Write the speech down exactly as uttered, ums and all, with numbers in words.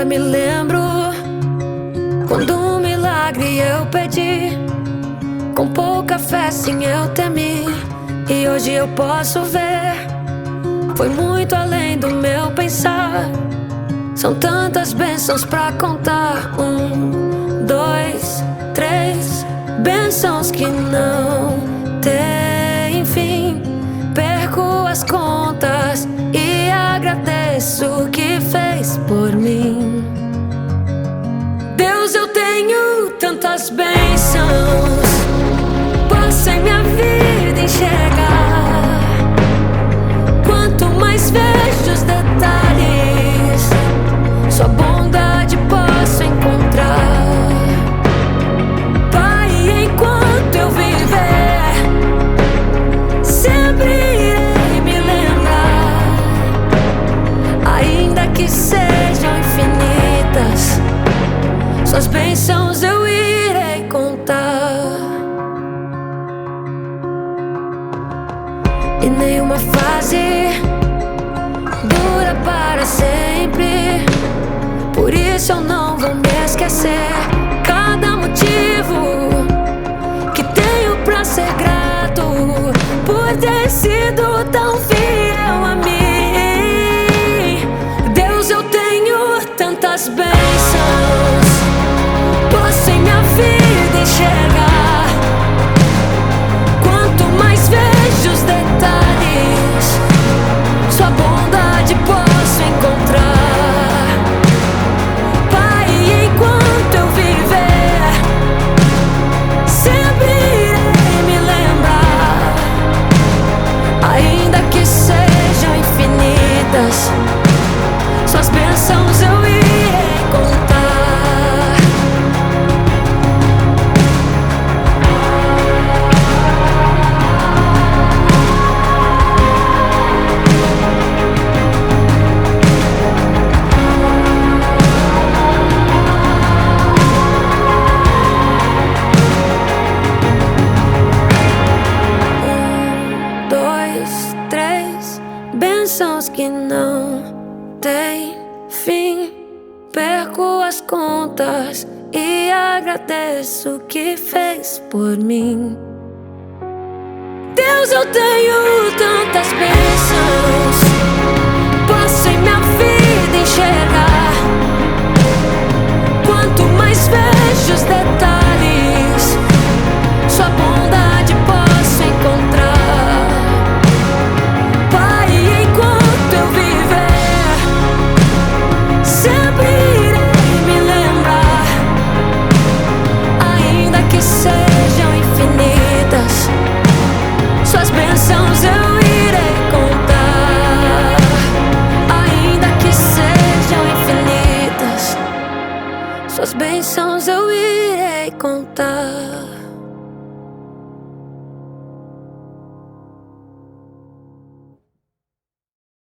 ainda me lembro quando um milagre eu pedi. Com pouca fé sim eu temi, e hoje eu posso ver, foi muito além do meu pensar. São tantas bênçãos pra contar. Um, dois, três bênçãos que não têm fim. Perco as contas e agradeço o que fez por mim. Deus, eu tenho tantas bênçãos, posso em minha vida enxergar. Quanto mais vejo os detalhes, sua bondade posso encontrar. Pai, enquanto eu viver, sempre irei me lembrar. Ainda que sejam infinitas, suas bênçãos eu irei contar. E nenhuma fase dura para sempre, por isso eu não vou me esquecer. Cada motivo que tenho pra ser grato, por ter sido tão fiel a mim. Deus, eu tenho tantas bênçãos, posso em minha vida enxergar. Quanto mais vejo os detalhes, sua bondade posso encontrar. Pai, enquanto eu viver, sempre irei me lembrar. Ainda que sejam infinitas, suas bênçãos eu irei contar. Um, dois, três bênçãos que não têm fim. Perco as contas e agradeço o que fez por mim. Deus, eu tenho tantas bênçãos, posso em minha vida enxergar. Quanto mais vejo os detalhes, sua bondade posso encontrar. Pai, enquanto eu viver, sempre irei me lembrar. Ainda que sejam infinitas, suas bênçãos eu irei contar. Ainda que sejam infinitas, suas bênçãos eu irei contar.